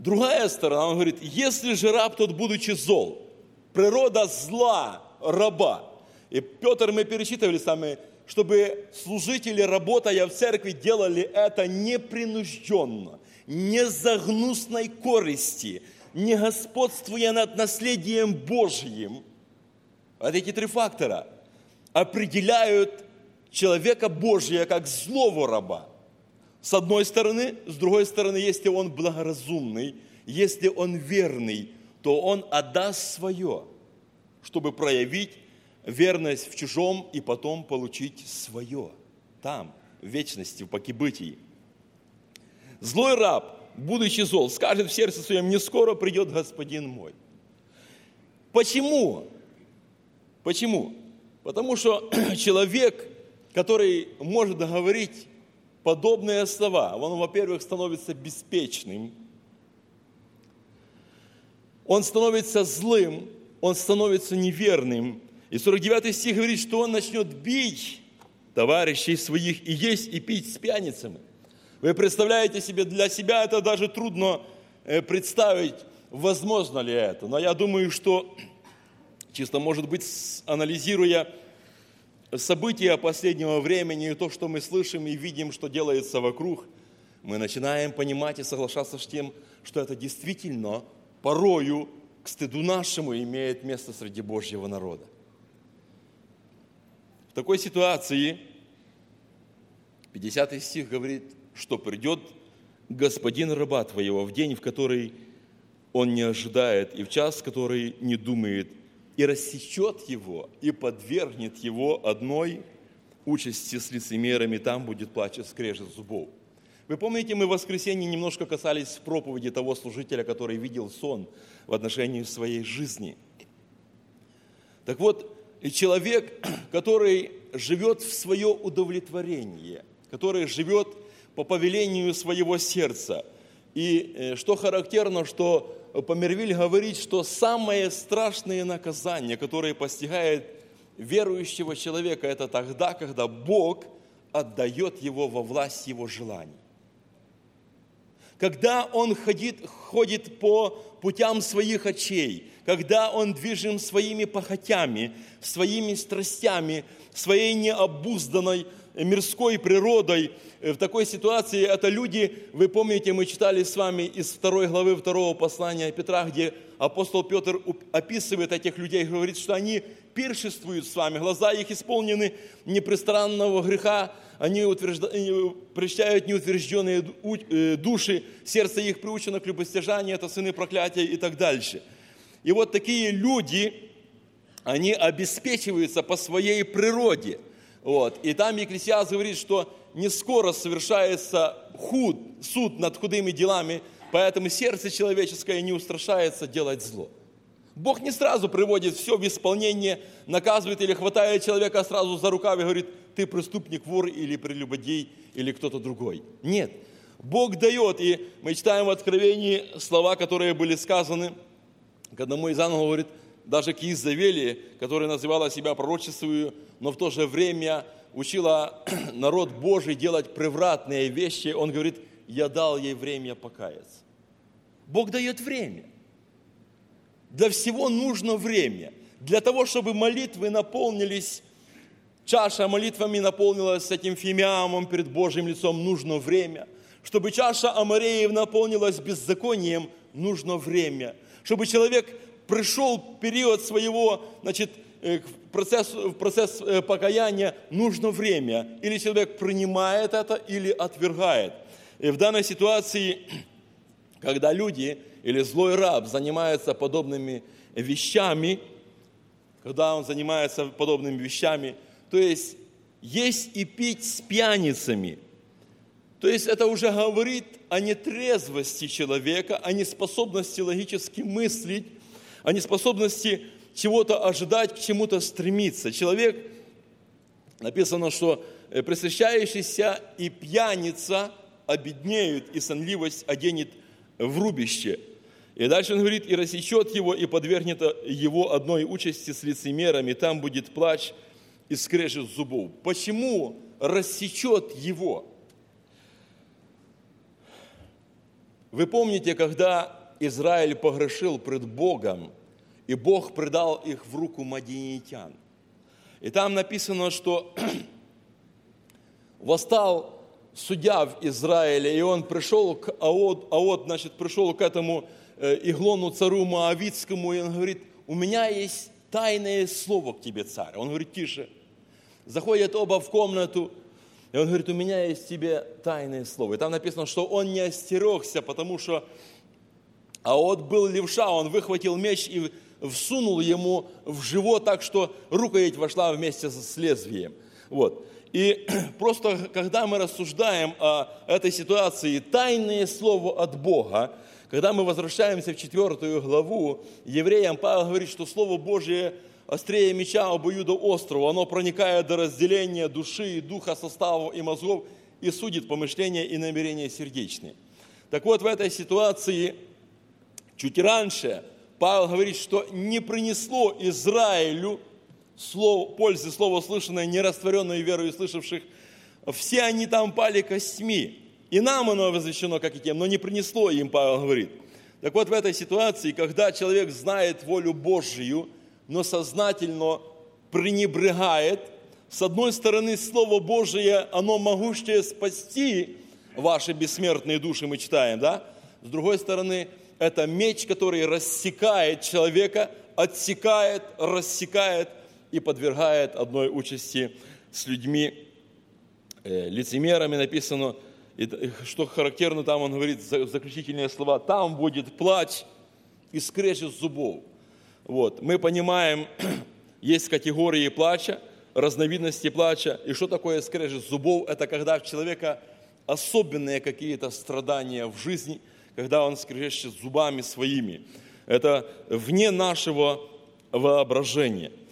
Другая сторона, он говорит, если же раб тот, будучи зол, природа зла раба. И Петр, мы перечитывали сами, чтобы служители, работая в церкви, делали это непринужденно, не за гнусной користи, не господствуя над наследием Божьим. Вот эти три фактора определяют человека Божия как злого раба. С одной стороны, с другой стороны, если он благоразумный, если он верный, то он отдаст свое, чтобы проявить верность в чужом и потом получить свое там, в вечности, в покибытии. Злой раб, будучи зол, скажет в сердце своем, не скоро придет господин мой. Почему? Почему? Потому что человек, который может говорить подобные слова, он, во-первых, становится беспечным, он становится злым, он становится неверным. И 49 стих говорит, что он начнет бить товарищей своих и есть, и пить с пьяницами. Вы представляете себе, для себя это даже трудно представить, возможно ли это. Но я думаю, что, чисто, может быть, анализируя события последнего времени, и то, что мы слышим и видим, что делается вокруг, мы начинаем понимать и соглашаться с тем, что это действительно порою к стыду нашему имеет место среди Божьего народа. В такой ситуации 50 стих говорит, что придет господин раба твоего в день, в который он не ожидает, и в час, в который не думает, и рассечет его, и подвергнет его одной участи с лицемерами, там будет плач и скрежет зубов. Вы помните, мы в воскресенье немножко касались в проповеди того служителя, который видел сон в отношении своей жизни. Так вот, человек, который живет в свое удовлетворение, который живет по повелению своего сердца. И что характерно, что Помервиль говорит, что самое страшное наказание, которое постигает верующего человека, это тогда, когда Бог отдает его во власть его желаний. Когда он ходит по путям своих очей, когда он движим своими похотями, своими страстями, своей необузданной мирской природой. В такой ситуации это люди, вы помните, мы читали с вами из 2 главы 2 послания Петра, где апостол Петр описывает этих людей, говорит, что они пиршествуют с вами, глаза их исполнены непрестанного греха, они прельщают неутвержденные души, сердце их приучено к любостяжанию, это сыны проклятия и так дальше. И вот такие люди, они обеспечиваются по своей природе. Вот. И там Екклесиаст говорит, что не скоро совершается суд над худыми делами, поэтому сердце человеческое не устрашается делать зло. Бог не сразу приводит все в исполнение, наказывает или хватает человека сразу за рукав и говорит, ты преступник, вор или прелюбодей, или кто-то другой. Нет. Бог дает, и мы читаем в Откровении слова, которые были сказаны, к одному из ангелов говорит, даже к Изавели, которая называла себя пророчествую, но в то же время учила народ Божий делать превратные вещи, он говорит, я дал ей время покаяться. Бог дает время. Для всего нужно время. Для того, чтобы молитвы наполнились, чаша молитвами наполнилась этим фимиамом перед Божьим лицом, нужно время. Чтобы чаша амореев наполнилась беззаконием, нужно время. Чтобы человек пришел период своего, в процесс покаяния, нужно время. Или человек принимает это, или отвергает. И в данной ситуации, когда люди или злой раб занимаются подобными вещами, то есть и пить с пьяницами, то есть это уже говорит о нетрезвости человека, о неспособности логически мыслить, о неспособности чего-то ожидать, к чему-то стремиться. Человек, написано, что пресыщающийся и пьяница обеднеют, и сонливость оденет в рубище. И дальше он говорит, и рассечет его, и подвергнет его одной участи с лицемерами, там будет плач и скрежет зубов. Почему рассечет его? Вы помните, когда Израиль погрешил пред Богом, и Бог предал их в руку мадианитян. И там написано, что восстал судья в Израиле, и он пришел к пришел к этому Иглону, царю Моавитскому, и он говорит: у меня есть тайное слово к тебе, царь. Он говорит: тише. Заходят оба в комнату, и он говорит: у меня есть к тебе тайное слово. И там написано, что он не остерегся, потому что Аот был левша, он выхватил меч и всунул ему в живот так, что рукоять вошла вместе с лезвием. Вот. И просто, когда мы рассуждаем о этой ситуации, тайное слово от Бога, когда мы возвращаемся в 4 главу, евреям Павел говорит, что Слово Божие острее меча обоюдоострого, оно проникает до разделения души и духа, составов и мозгов и судит помышления и намерения сердечные. Так вот, в этой ситуации, чуть раньше, Павел говорит, что не принесло Израилю пользы слова слышанное, нерастворенное верою слышавших. Все они там пали костьми. И нам оно возвещено, как и тем, но не принесло им, Павел говорит. Так вот, в этой ситуации, когда человек знает волю Божию, но сознательно пренебрегает, с одной стороны, Слово Божие, оно могущее спасти ваши бессмертные души, мы читаем, да? С другой стороны, это меч, который рассекает человека, отсекает, рассекает и подвергает одной участи с людьми, лицемерами. Написано, что характерно, там он говорит заключительные слова: там будет плач и скрежет зубов. Вот. Мы понимаем, есть категории плача, разновидности плача. И что такое скрежет зубов? Это когда у человека особенные какие-то страдания в жизни, когда он скрежещет зубами своими. Это вне нашего воображения.